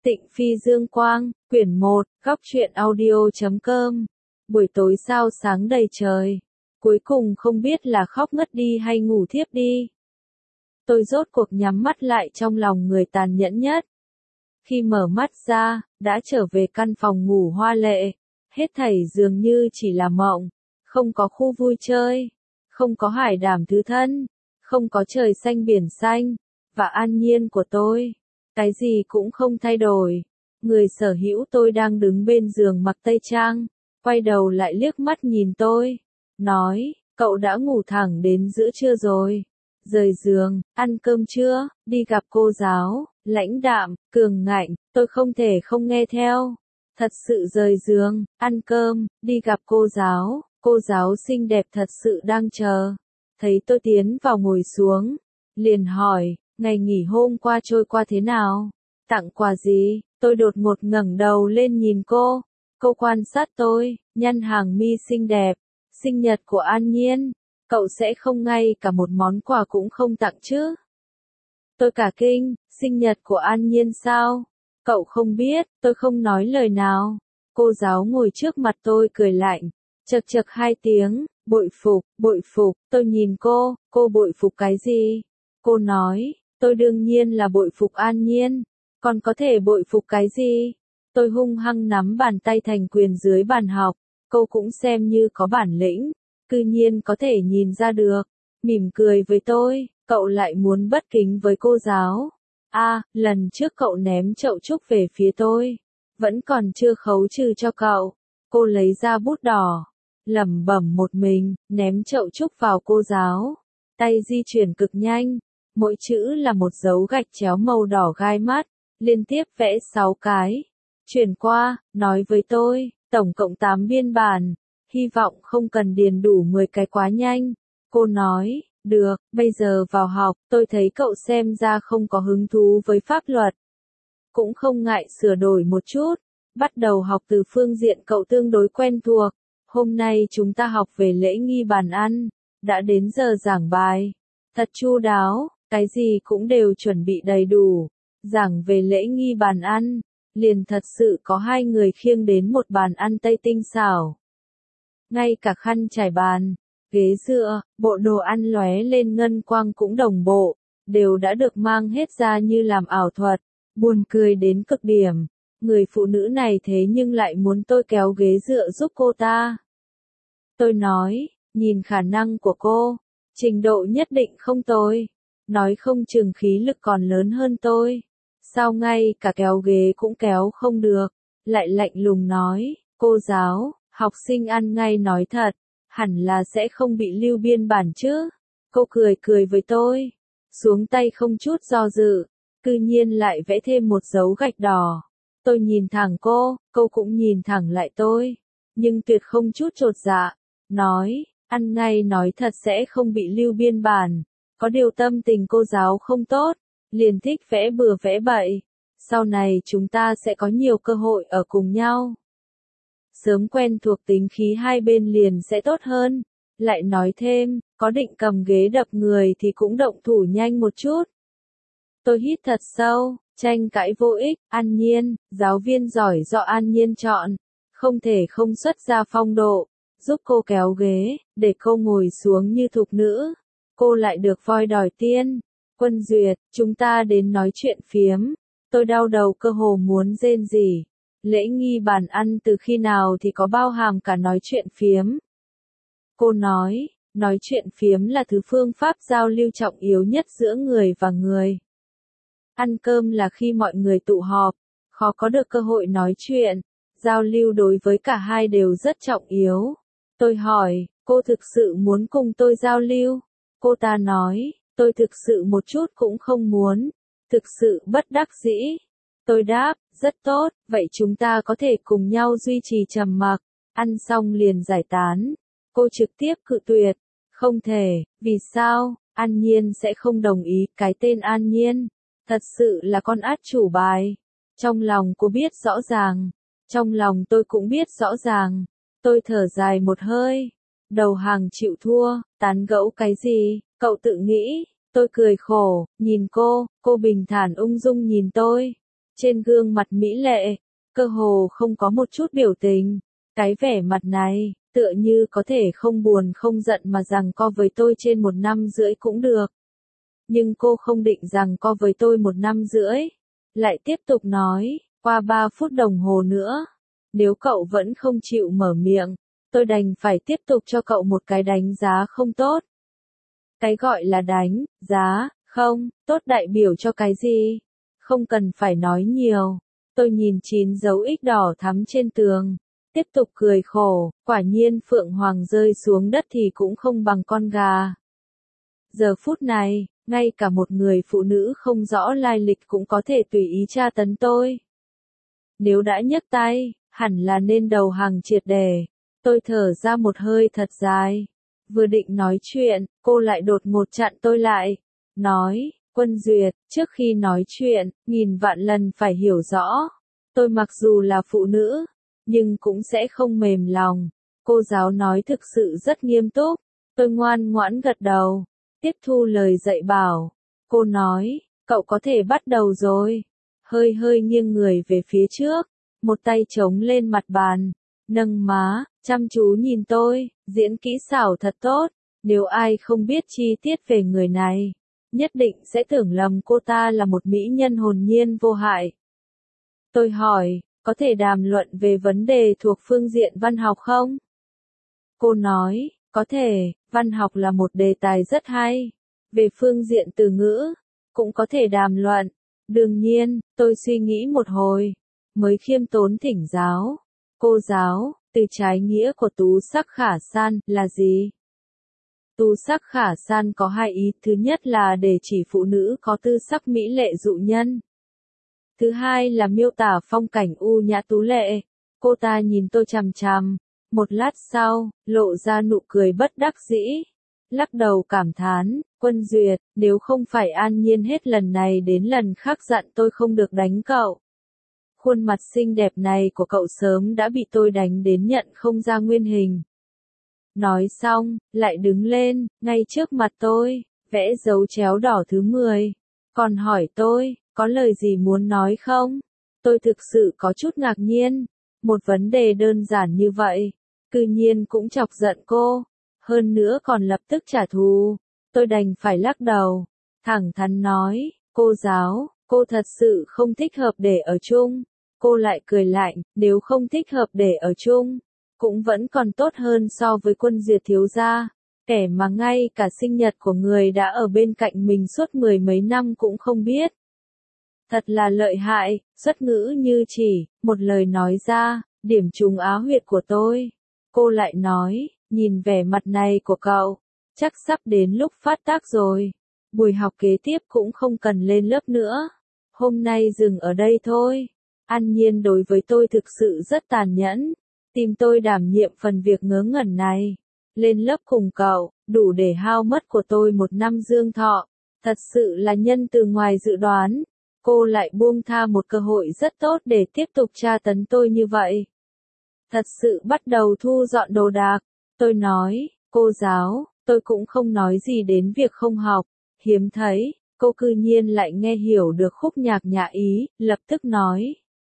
Tịnh Phi Dương Quang, quyển 1, góc truyện audio.com. Buổi tối sao sáng đầy trời. Cuối cùng không biết là khóc ngất đi hay ngủ thiếp đi. Tôi rốt cuộc nhắm mắt lại trong lòng người tàn nhẫn nhất. Khi mở mắt ra, đã trở về căn phòng ngủ hoa lệ. Hết thảy dường như chỉ là mộng. Không có khu vui chơi. Không có hải đảm thứ thân. Không có trời xanh biển xanh. Và an nhiên của tôi. Cái gì cũng không thay đổi. Người sở hữu tôi đang đứng bên giường mặc tây trang, quay đầu lại liếc mắt nhìn tôi, nói, cậu đã ngủ thẳng đến giữa trưa rồi. Rời giường, ăn cơm chưa, đi gặp cô giáo, lãnh đạm, cường ngạnh, tôi không thể không nghe theo. Thật sự rời giường, ăn cơm, đi gặp cô giáo xinh đẹp thật sự đang chờ. Thấy tôi tiến vào ngồi xuống, liền hỏi, ngày nghỉ hôm qua trôi qua thế nào? Tặng quà gì? Tôi đột ngột ngẩng đầu lên nhìn cô. Cô quan sát tôi, nhăn hàng mi xinh đẹp. Sinh nhật của An Nhiên. Cậu sẽ không ngay cả một món quà cũng không tặng chứ? Tôi cả kinh, sinh nhật của An Nhiên sao? Cậu không biết, tôi không nói lời nào. Cô giáo ngồi trước mặt tôi cười lạnh. Chậc chậc hai tiếng, bội phục, tôi nhìn cô bội phục cái gì? Cô nói, tôi đương nhiên là bội phục An Nhiên, còn có thể bội phục cái gì? Tôi hung hăng nắm bàn tay thành quyền dưới bàn học, cô cũng xem như có bản lĩnh, cư nhiên có thể nhìn ra được, mỉm cười với tôi, cậu lại muốn bất kính với cô giáo. Lần trước cậu ném chậu trúc về phía tôi, vẫn còn chưa khấu trừ cho cậu. Cô lấy ra bút đỏ, lẩm bẩm một mình, ném chậu trúc vào cô giáo, tay di chuyển cực nhanh. Mỗi chữ là một dấu gạch chéo màu đỏ gai mắt, liên tiếp vẽ 6 cái. Chuyển qua, nói với tôi, tổng cộng 8 biên bản, hy vọng không cần điền đủ 10 cái quá nhanh. Cô nói, được, bây giờ vào học, tôi thấy cậu xem ra không có hứng thú với pháp luật. Cũng không ngại sửa đổi một chút, bắt đầu học từ phương diện cậu tương đối quen thuộc. Hôm nay chúng ta học về lễ nghi bàn ăn, đã đến giờ giảng bài. Thật chu đáo. Cái gì cũng đều chuẩn bị đầy đủ. Giảng về lễ nghi bàn ăn, liền thật sự có 2 người khiêng đến một bàn ăn Tây tinh xảo. Ngay cả khăn trải bàn, ghế dựa, bộ đồ ăn lóe lên ngân quang cũng đồng bộ, đều đã được mang hết ra như làm ảo thuật, buồn cười đến cực điểm. Người phụ nữ này thế nhưng lại muốn tôi kéo ghế dựa giúp cô ta. Tôi nói, nhìn khả năng của cô, trình độ nhất định không tồi. Nói không chừng khí lực còn lớn hơn tôi. Sao ngay cả kéo ghế cũng kéo không được. Lại lạnh lùng nói, cô giáo, học sinh ăn ngay nói thật, hẳn là sẽ không bị lưu biên bản chứ. Cô cười với tôi, xuống tay không chút do dự, cư nhiên lại vẽ thêm một dấu gạch đỏ. Tôi nhìn thẳng cô cũng nhìn thẳng lại tôi, nhưng tuyệt không chút chột dạ, nói, ăn ngay nói thật sẽ không bị lưu biên bản. Có điều tâm tình cô giáo không tốt, liền thích vẽ bừa vẽ bậy. Sau này chúng ta sẽ có nhiều cơ hội ở cùng nhau. Sớm quen thuộc tính khí hai bên liền sẽ tốt hơn. Lại nói thêm, có định cầm ghế đập người thì cũng động thủ nhanh một chút. Tôi hít thật sâu, tranh cãi vô ích, An Nhiên, giáo viên giỏi do An Nhiên chọn, không thể không xuất ra phong độ, giúp cô kéo ghế, để cô ngồi xuống như thục nữ. Cô lại được voi đòi tiên. Quân duyệt, chúng ta đến nói chuyện phiếm. Tôi đau đầu cơ hồ muốn rên rỉ. Lễ nghi bàn ăn từ khi nào thì có bao hàm cả nói chuyện phiếm. Cô nói chuyện phiếm là thứ phương pháp giao lưu trọng yếu nhất giữa người và người. Ăn cơm là khi mọi người tụ họp, khó có được cơ hội nói chuyện. Giao lưu đối với cả hai đều rất trọng yếu. Tôi hỏi, cô thực sự muốn cùng tôi giao lưu? Cô ta nói, tôi thực sự một chút cũng không muốn, thực sự bất đắc dĩ. Tôi đáp, rất tốt, vậy chúng ta có thể cùng nhau duy trì trầm mặc, ăn xong liền giải tán. Cô trực tiếp cự tuyệt, không thể, vì sao, An Nhiên sẽ không đồng ý, cái tên An Nhiên, thật sự là con át chủ bài. Trong lòng cô biết rõ ràng, trong lòng tôi cũng biết rõ ràng, tôi thở dài một hơi. Đầu hàng chịu thua, tán gẫu cái gì, cậu tự nghĩ. Tôi cười khổ, nhìn cô bình thản ung dung nhìn tôi. trên gương mặt mỹ lệ, cơ hồ không có một chút biểu tình. Cái vẻ mặt này, tựa như có thể không buồn không giận mà giằng co với tôi trên 1 năm rưỡi cũng được. Nhưng cô không định giằng co với tôi 1 năm rưỡi. Lại tiếp tục nói, qua 3 phút đồng hồ nữa. Nếu cậu vẫn không chịu mở miệng, tôi đành phải tiếp tục cho cậu một cái đánh giá không tốt. Cái gọi là đánh giá không tốt đại biểu cho cái gì? Không cần phải nói nhiều. Tôi nhìn 9 dấu X đỏ thắm trên tường. Tiếp tục cười khổ, quả nhiên Phượng Hoàng rơi xuống đất thì cũng không bằng con gà. Giờ phút này, ngay cả một người phụ nữ không rõ lai lịch cũng có thể tùy ý tra tấn tôi. Nếu đã nhấc tay, hẳn là nên đầu hàng triệt để. Tôi thở ra một hơi thật dài. Vừa định nói chuyện, cô lại đột ngột chặn tôi lại. Nói, Quân Duyệt, trước khi nói chuyện, 1000 vạn lần phải hiểu rõ. Tôi mặc dù là phụ nữ, nhưng cũng sẽ không mềm lòng. Cô giáo nói thực sự rất nghiêm túc. Tôi ngoan ngoãn gật đầu. Tiếp thu lời dạy bảo. Cô nói, cậu có thể bắt đầu rồi. Hơi hơi nghiêng người về phía trước. Một tay chống lên mặt bàn. Nâng má, chăm chú nhìn tôi, diễn kỹ xảo thật tốt. Nếu ai không biết chi tiết về người này, nhất định sẽ tưởng lầm cô ta là một mỹ nhân hồn nhiên vô hại. Tôi hỏi, có thể đàm luận về vấn đề thuộc phương diện văn học không? Cô nói, có thể, văn học là một đề tài rất hay. Về phương diện từ ngữ, cũng có thể đàm luận. Đương nhiên, tôi suy nghĩ một hồi, mới khiêm tốn thỉnh giáo. Cô giáo, từ trái nghĩa của tú sắc khả san là gì? Tú sắc khả san có 2 ý, thứ nhất là để chỉ phụ nữ có tư sắc mỹ lệ dụ nhân. Thứ hai là miêu tả phong cảnh u nhã tú lệ. Cô ta nhìn tôi chằm chằm, một lát sau, lộ ra nụ cười bất đắc dĩ. Lắc đầu cảm thán, Quân Duyệt, nếu không phải An Nhiên hết lần này đến lần khác dặn tôi không được đánh cậu. Khuôn mặt xinh đẹp này của cậu sớm đã bị tôi đánh đến nhận không ra nguyên hình. Nói xong, lại đứng lên, ngay trước mặt tôi, vẽ dấu chéo đỏ thứ 10. Còn hỏi tôi, có lời gì muốn nói không? Tôi thực sự có chút ngạc nhiên. Một vấn đề đơn giản như vậy, cư nhiên cũng chọc giận cô. Hơn nữa còn lập tức trả thù. Tôi đành phải lắc đầu. Thẳng thắn nói, cô giáo, cô thật sự không thích hợp để ở chung. Cô lại cười lạnh, nếu không thích hợp để ở chung, cũng vẫn còn tốt hơn so với Quân Duyệt thiếu gia. Kẻ mà ngay cả sinh nhật của người đã ở bên cạnh mình suốt 10 mấy năm cũng không biết. Thật là lợi hại, xuất ngữ như chỉ, một lời nói ra, điểm trúng á huyệt của tôi. Cô lại nói, nhìn vẻ mặt này của cậu, chắc sắp đến lúc phát tác rồi. Buổi học kế tiếp cũng không cần lên lớp nữa. Hôm nay dừng ở đây thôi. An Nhiên đối với tôi thực sự rất tàn nhẫn. Tìm tôi đảm nhiệm phần việc ngớ ngẩn này. Lên lớp cùng cậu, đủ để hao mất của tôi 1 năm dương thọ. Thật sự là nhân từ ngoài dự đoán. Cô lại buông tha một cơ hội rất tốt để tiếp tục tra tấn tôi như vậy. Thật sự bắt đầu thu dọn đồ đạc. Tôi nói, cô giáo, tôi cũng không nói gì đến việc không học. Hiếm thấy, cô cư nhiên lại nghe hiểu được khúc nhạc nhã ý, lập tức nói.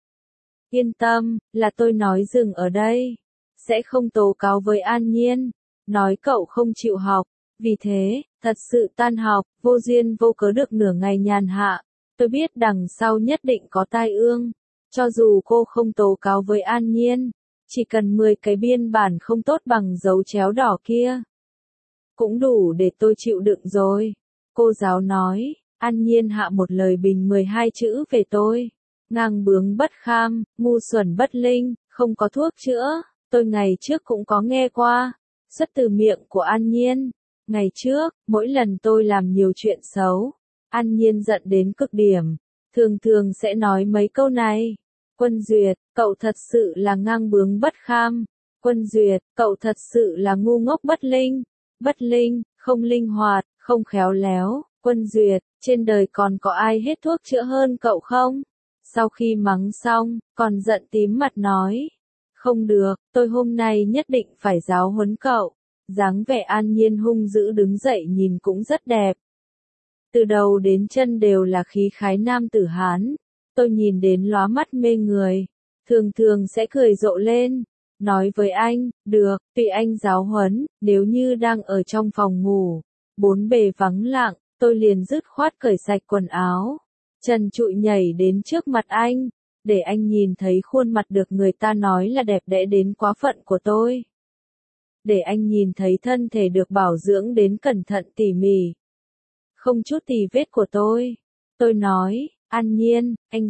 Yên tâm, là tôi nói dừng ở đây. Sẽ không tố cáo với An Nhiên. Nói cậu không chịu học. Vì thế, thật sự tan học, vô duyên vô cớ được nửa ngày nhàn hạ. Tôi biết đằng sau nhất định có tai ương. Cho dù cô không tố cáo với An Nhiên, chỉ cần 10 cái biên bản không tốt bằng dấu chéo đỏ kia, cũng đủ để tôi chịu đựng rồi. Cô giáo nói, An Nhiên hạ một lời bình 12 chữ về tôi. Ngang bướng bất kham, ngu xuẩn bất linh, không có thuốc chữa. Tôi ngày trước cũng có nghe qua. Xuất từ miệng của An Nhiên. Ngày trước, mỗi lần tôi làm nhiều chuyện xấu, An Nhiên giận đến cực điểm. Thường thường sẽ nói mấy câu này. Quân Duyệt, cậu thật sự là ngang bướng bất kham. Quân Duyệt, cậu thật sự là ngu ngốc bất linh. Bất linh, không linh hoạt, không khéo léo. Quân Duyệt, trên đời còn có ai hết thuốc chữa hơn cậu không? Sau khi mắng xong, còn giận tím mặt nói. Không được, tôi hôm nay nhất định phải giáo huấn cậu. Dáng vẻ An Nhiên hung dữ đứng dậy nhìn cũng rất đẹp. Từ đầu đến chân đều là khí khái nam tử Hán. Tôi nhìn đến lóa mắt mê người, thường thường sẽ cười rộ lên, nói với anh, được, tùy anh giáo huấn, nếu như đang ở trong phòng ngủ, bốn bề vắng lặng, tôi liền dứt khoát cởi sạch quần áo, trần trụi nhảy đến trước mặt anh, để anh nhìn thấy khuôn mặt được người ta nói là đẹp đẽ đến quá phận của tôi. Để anh nhìn thấy thân thể được bảo dưỡng đến cẩn thận tỉ mỉ, không chút tì vết của tôi. Tôi nói, An Nhiên, anh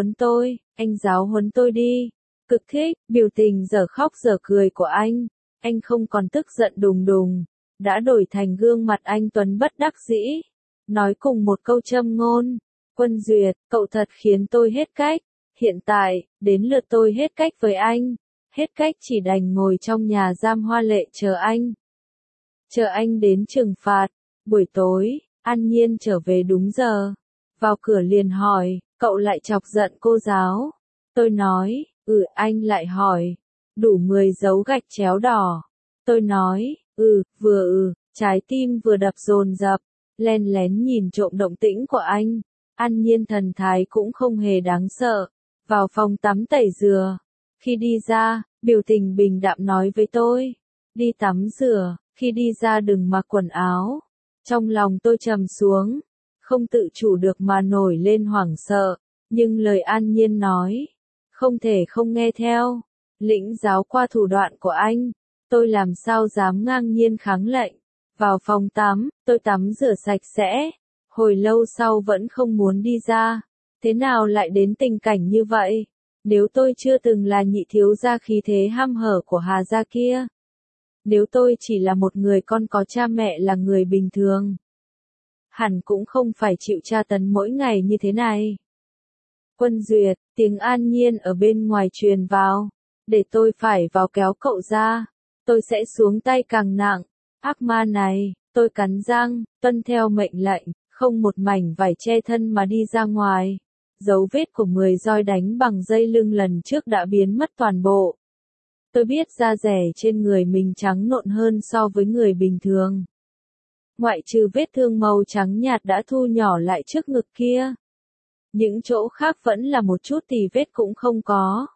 giáo huấn tôi đi. Cực thích, biểu tình giờ khóc giờ cười của anh không còn tức giận đùng đùng, đã đổi thành gương mặt anh tuấn bất đắc dĩ. Nói cùng một câu châm ngôn, Quân Duyệt, cậu thật khiến tôi hết cách, hiện tại, đến lượt tôi hết cách với anh, hết cách chỉ đành ngồi trong nhà giam hoa lệ chờ anh đến trừng phạt. Buổi tối, An Nhiên trở về đúng giờ, vào cửa liền hỏi, cậu lại chọc giận cô giáo. Tôi nói, anh lại hỏi, đủ 10 dấu gạch chéo đỏ. Tôi nói, trái tim vừa đập dồn dập, len lén nhìn trộm động tĩnh của anh. An Nhiên thần thái cũng không hề đáng sợ, vào phòng tắm tẩy dừa. Khi đi ra, biểu tình bình đạm nói với tôi, đi tắm rửa, khi đi ra đừng mặc quần áo. Trong lòng tôi trầm xuống, không tự chủ được mà nổi lên hoảng sợ, nhưng lời An Nhiên nói, không thể không nghe theo. Lĩnh giáo qua thủ đoạn của anh, tôi làm sao dám ngang nhiên kháng lệnh. Vào phòng tắm, tôi tắm rửa sạch sẽ, hồi lâu sau vẫn không muốn đi ra. Thế nào lại đến tình cảnh như vậy? Nếu tôi chưa từng là nhị thiếu gia khí thế hăm hở của Hà gia kia, nếu tôi chỉ là một người con có cha mẹ là người bình thường, hẳn cũng không phải chịu tra tấn mỗi ngày như thế này. Quân Duyệt, tiếng An Nhiên ở bên ngoài truyền vào, để tôi phải vào kéo cậu ra, tôi sẽ xuống tay càng nặng. Ác ma này, tôi cắn răng, tuân theo mệnh lệnh, không một mảnh vải che thân mà đi ra ngoài. Dấu vết của 10 roi đánh bằng dây lưng lần trước đã biến mất toàn bộ. Tôi biết da dẻ trên người mình trắng nộn hơn so với người bình thường. Ngoại trừ vết thương màu trắng nhạt đã thu nhỏ lại trước ngực kia, những chỗ khác vẫn là một chút tì vết cũng không có.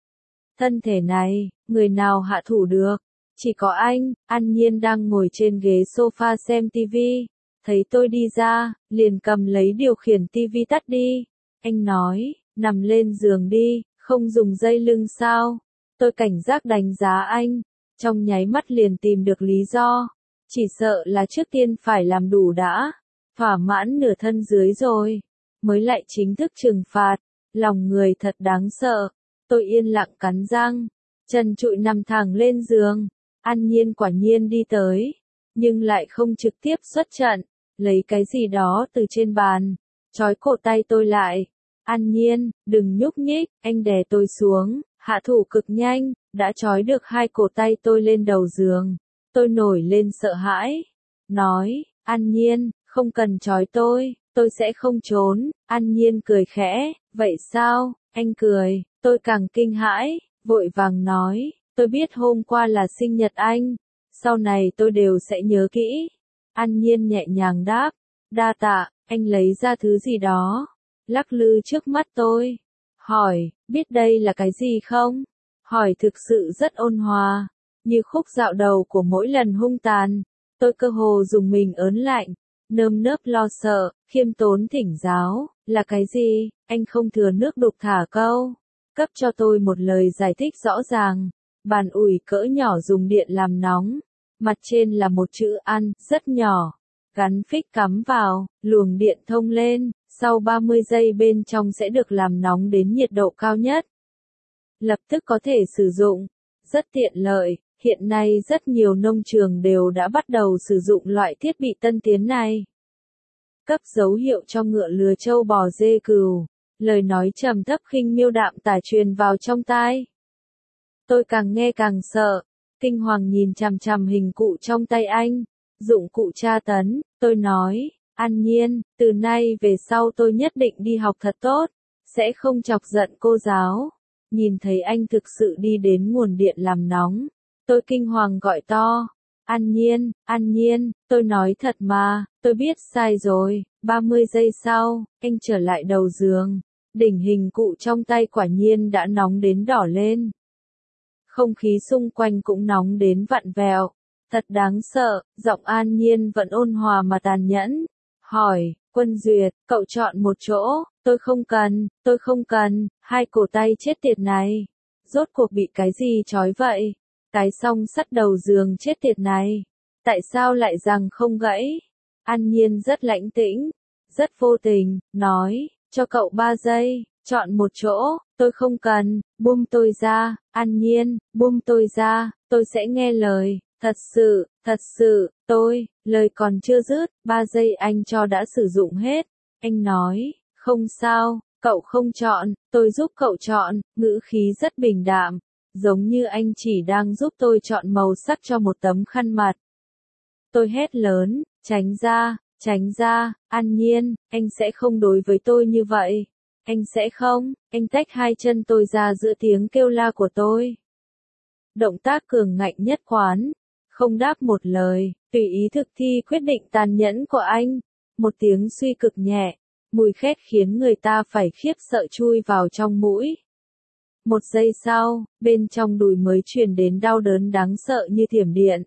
Thân thể này, người nào hạ thủ được? Chỉ có anh. An Nhiên đang ngồi trên ghế sofa xem tivi, thấy tôi đi ra, liền cầm lấy điều khiển tivi tắt đi. Anh nói, nằm lên giường đi, không dùng dây lưng sao? Tôi cảnh giác đánh giá anh, trong nháy mắt liền tìm được lý do. Chỉ sợ là trước tiên phải làm đủ đã, thỏa mãn nửa thân dưới rồi, mới lại chính thức trừng phạt. Lòng người thật đáng sợ. Tôi yên lặng cắn răng, trần trụi nằm thẳng lên giường. An Nhiên quả nhiên đi tới, nhưng lại không trực tiếp xuất trận, lấy cái gì đó từ trên bàn, trói cổ tay tôi lại. An Nhiên, đừng nhúc nhích, anh đè tôi xuống, hạ thủ cực nhanh, đã trói được hai cổ tay tôi lên đầu giường. Tôi nổi lên sợ hãi, nói, An Nhiên, không cần trói tôi sẽ không trốn. An Nhiên cười khẽ, vậy sao? Anh cười, tôi càng kinh hãi, vội vàng nói, tôi biết hôm qua là sinh nhật anh, sau này tôi đều sẽ nhớ kỹ. An Nhiên nhẹ nhàng đáp, đa tạ. Anh lấy ra thứ gì đó, lắc lư trước mắt tôi, hỏi, biết đây là cái gì không? Hỏi thực sự rất ôn hòa, như khúc dạo đầu của mỗi lần hung tàn. Tôi cơ hồ dùng mình ớn lạnh, nơm nớp lo sợ, khiêm tốn thỉnh giáo, là cái gì? Anh không thừa nước đục thả câu, cấp cho tôi một lời giải thích rõ ràng. Bàn ủi cỡ nhỏ dùng điện làm nóng, mặt trên là một chữ An, rất nhỏ, gắn phích cắm vào, luồng điện thông lên, sau 30 giây bên trong sẽ được làm nóng đến nhiệt độ cao nhất. Lập tức có thể sử dụng, rất tiện lợi. Hiện nay rất nhiều nông trường đều đã bắt đầu sử dụng loại thiết bị tân tiến này. Cấp dấu hiệu cho ngựa lừa trâu bò dê cừu, lời nói trầm thấp khinh miêu đạm tả truyền vào trong tai. Tôi càng nghe càng sợ, kinh hoàng nhìn chằm chằm hình cụ trong tay anh, dụng cụ tra tấn. Tôi nói, An Nhiên, từ nay về sau tôi nhất định đi học thật tốt, sẽ không chọc giận cô giáo. Nhìn thấy anh thực sự đi đến nguồn điện làm nóng, tôi kinh hoàng gọi to, An Nhiên, tôi nói thật mà, tôi biết sai rồi. 30 giây sau, anh trở lại đầu giường, Đỉnh hình cụ trong tay quả nhiên đã nóng đến đỏ lên. Không khí xung quanh cũng nóng đến vặn vẹo. Thật đáng sợ, giọng An Nhiên vẫn ôn hòa mà tàn nhẫn. Hỏi, Quân Duyệt, cậu chọn một chỗ, tôi không cần, hai cổ tay chết tiệt này. Rốt cuộc bị cái gì trói vậy? Cái song sắt đầu giường chết tiệt này. Tại sao lại rằng không gãy? An Nhiên rất lãnh tĩnh, rất vô tình, nói, cho cậu 3 giây, chọn một chỗ, tôi không cần, buông tôi ra, An Nhiên, buông tôi ra, tôi sẽ nghe lời, thật sự, lời còn chưa dứt, 3 giây anh cho đã sử dụng hết, anh nói, không sao, cậu không chọn, tôi giúp cậu chọn, ngữ khí rất bình đạm, giống như anh chỉ đang giúp tôi chọn màu sắc cho một tấm khăn mặt. Tôi hét lớn, tránh ra, An Nhiên, anh sẽ không đối với tôi như vậy. Anh sẽ không, anh tách hai chân tôi ra giữa tiếng kêu la của tôi. Động tác cường ngạnh nhất quán, không đáp một lời, tùy ý thực thi quyết định tàn nhẫn của anh. Một tiếng suy cực nhẹ, mùi khét khiến người ta phải khiếp sợ chui vào trong mũi. Một giây sau, bên trong đùi mới truyền đến đau đớn đáng sợ như thiểm điện.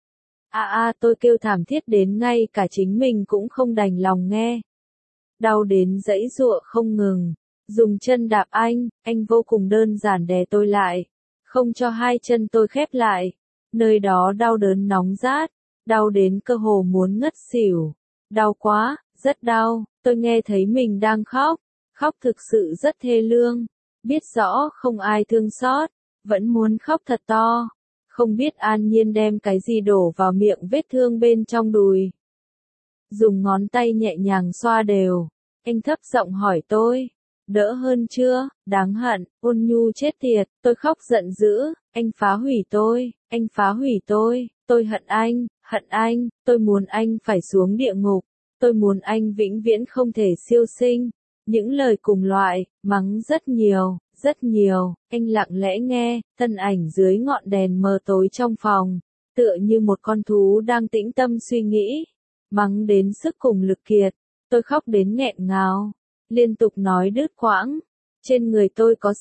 Tôi kêu thảm thiết đến ngay cả chính mình cũng không đành lòng nghe. Đau đến giãy giụa không ngừng, dùng chân đạp anh vô cùng đơn giản đè tôi lại, không cho hai chân tôi khép lại. Nơi đó đau đớn nóng rát, đau đến cơ hồ muốn ngất xỉu. Đau quá, rất đau, tôi nghe thấy mình đang khóc thực sự rất thê lương, biết rõ không ai thương xót, vẫn muốn khóc thật to. Không biết An Nhiên đem cái gì đổ vào miệng vết thương bên trong đùi. Dùng ngón tay nhẹ nhàng xoa đều. Anh thấp giọng hỏi tôi. Đỡ hơn chưa? Đáng hận, ôn nhu chết tiệt. Tôi khóc giận dữ. Anh phá hủy tôi hận anh, tôi muốn anh phải xuống địa ngục. Tôi muốn anh vĩnh viễn không thể siêu sinh. Những lời cùng loại, mắng rất nhiều, anh lặng lẽ nghe, thân ảnh dưới ngọn đèn mờ tối trong phòng, tựa như một con thú đang tĩnh tâm suy nghĩ, mắng đến sức cùng lực kiệt, tôi khóc đến nghẹn ngào, liên tục nói đứt quãng, trên người tôi có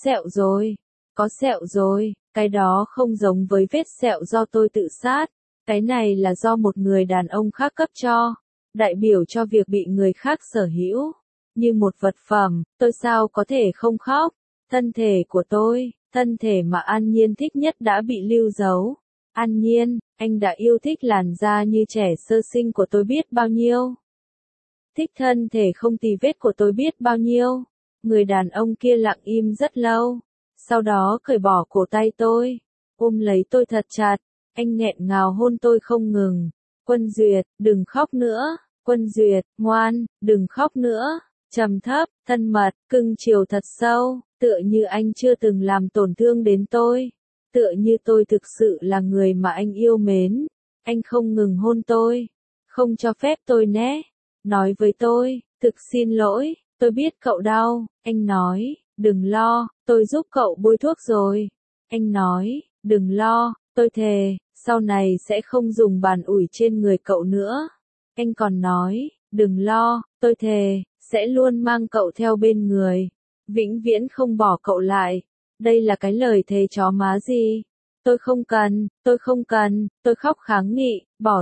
sẹo rồi, cái đó không giống với vết sẹo do tôi tự sát, cái này là do một người đàn ông khác cấp cho, đại biểu cho việc bị người khác sở hữu. Như một vật phẩm, tôi sao có thể không khóc? Thân thể của tôi, thân thể mà An Nhiên thích nhất đã bị lưu giấu. An Nhiên, anh đã yêu thích làn da như trẻ sơ sinh của tôi biết bao nhiêu. Thích thân thể không tì vết của tôi biết bao nhiêu. Người đàn ông kia lặng im rất lâu. Sau đó cởi bỏ cổ tay tôi. Ôm lấy tôi thật chặt. Anh nghẹn ngào hôn tôi không ngừng. Quân Duyệt, đừng khóc nữa. Quân Duyệt, ngoan, đừng khóc nữa. Trầm thấp, thân mật, cưng chiều thật sâu, tựa như anh chưa từng làm tổn thương đến tôi. Tựa như tôi thực sự là người mà anh yêu mến. Anh không ngừng hôn tôi. Không cho phép tôi né. Nói với tôi, thực xin lỗi, tôi biết cậu đau. Anh nói, đừng lo, tôi giúp cậu bôi thuốc rồi. Anh nói, đừng lo, tôi thề, sau này sẽ không dùng bàn ủi trên người cậu nữa. Anh còn nói, đừng lo, tôi thề, sẽ luôn mang cậu theo bên người, vĩnh viễn không bỏ cậu lại. Đây là cái lời thề chó má gì? Tôi không cần, tôi khóc kháng nghị, bỏ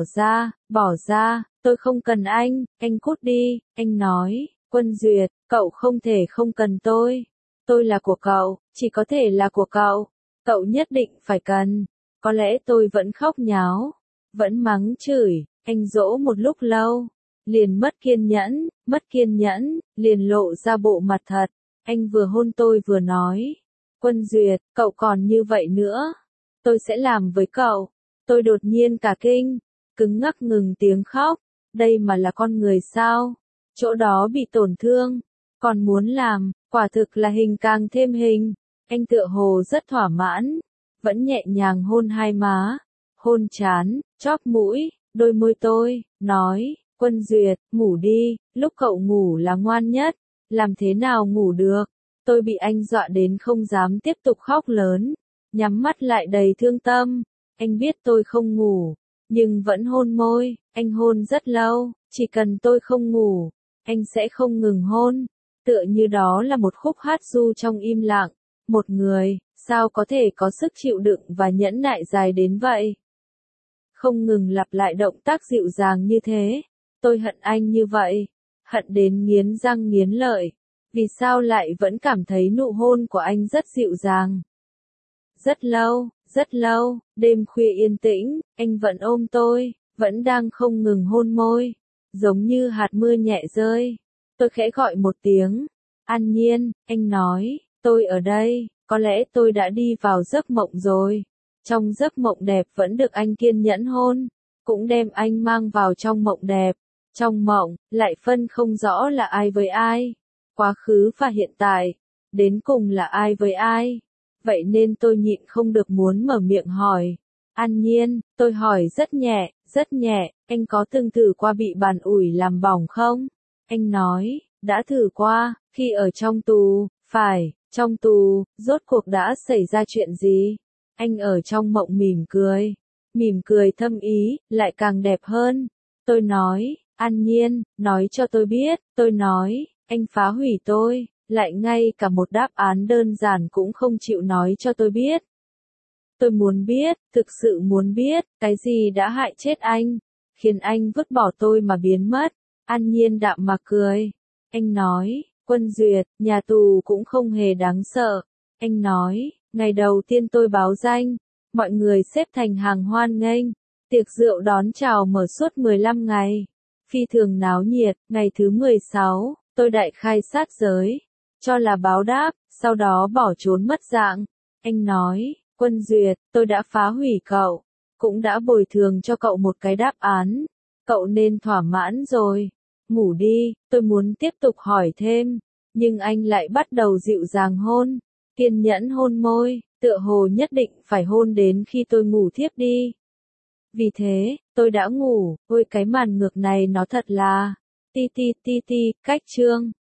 ra, tôi không cần anh cút đi, anh nói, Quân Duyệt, cậu không thể không cần tôi là của cậu, chỉ có thể là của cậu nhất định phải cần. Có lẽ tôi vẫn khóc nháo, vẫn mắng chửi, anh dỗ một lúc lâu. Liền mất kiên nhẫn, liền lộ ra bộ mặt thật. Anh vừa hôn tôi vừa nói. Quân Duyệt, cậu còn như vậy nữa. Tôi sẽ làm với cậu. Tôi đột nhiên cả kinh. Cứng ngắc ngừng tiếng khóc. Đây mà là con người sao? Chỗ đó bị tổn thương. Còn muốn làm, quả thực là hình càng thêm hình. Anh tựa hồ rất thỏa mãn. Vẫn nhẹ nhàng hôn hai má. Hôn trán, chóp mũi, đôi môi tôi, nói. Quân Duyệt, ngủ đi, lúc cậu ngủ là ngoan nhất, làm thế nào ngủ được? Tôi bị anh dọa đến không dám tiếp tục khóc lớn, nhắm mắt lại đầy thương tâm. Anh biết tôi không ngủ, nhưng vẫn hôn môi, anh hôn rất lâu, chỉ cần tôi không ngủ, anh sẽ không ngừng hôn. tựa như đó là một khúc hát ru trong im lặng. Một người, sao có thể có sức chịu đựng và nhẫn nại dài đến vậy? Không ngừng lặp lại động tác dịu dàng như thế. Tôi hận anh như vậy, hận đến nghiến răng nghiến lợi. Vì sao lại vẫn cảm thấy nụ hôn của anh rất dịu dàng? Rất lâu, đêm khuya yên tĩnh, anh vẫn ôm tôi, vẫn đang không ngừng hôn môi, giống như hạt mưa nhẹ rơi. Tôi khẽ gọi một tiếng, An Nhiên, anh nói, tôi ở đây, có lẽ tôi đã đi vào giấc mộng rồi. Trong giấc mộng đẹp vẫn được anh kiên nhẫn hôn, cũng đem anh mang vào trong mộng đẹp. Trong mộng, lại phân không rõ là ai với ai, quá khứ và hiện tại, đến cùng là ai với ai. Vậy nên tôi nhịn không được muốn mở miệng hỏi. An Nhiên, tôi hỏi rất nhẹ, anh có từng thử qua bị bàn ủi làm bỏng không? Anh nói, đã thử qua, khi ở trong tù, phải, trong tù, rốt cuộc đã xảy ra chuyện gì? Anh ở trong mộng mỉm cười thâm ý, lại càng đẹp hơn. Tôi nói, An Nhiên, nói cho tôi biết, tôi nói, anh phá hủy tôi, lại ngay cả một đáp án đơn giản cũng không chịu nói cho tôi biết. Tôi muốn biết, thực sự muốn biết, cái gì đã hại chết anh, khiến anh vứt bỏ tôi mà biến mất. An Nhiên đạm mà cười. Anh nói, Quân Duyệt, nhà tù cũng không hề đáng sợ. Anh nói, ngày đầu tiên tôi báo danh, mọi người xếp thành hàng hoan nghênh, tiệc rượu đón chào mở suốt 15 ngày. Phi thường náo nhiệt, ngày thứ 16, tôi đại khai sát giới, cho là báo đáp, sau đó bỏ trốn mất dạng. Anh nói, Quân Duyệt, tôi đã phá hủy cậu, cũng đã bồi thường cho cậu một cái đáp án, cậu nên thỏa mãn rồi. Ngủ đi, tôi muốn tiếp tục hỏi thêm, nhưng anh lại bắt đầu dịu dàng hôn, kiên nhẫn hôn môi, tựa hồ nhất định phải hôn đến khi tôi ngủ thiếp đi. Vì thế, tôi đã ngủ, ôi cái màn ngược này nó thật là, ti, cách chương.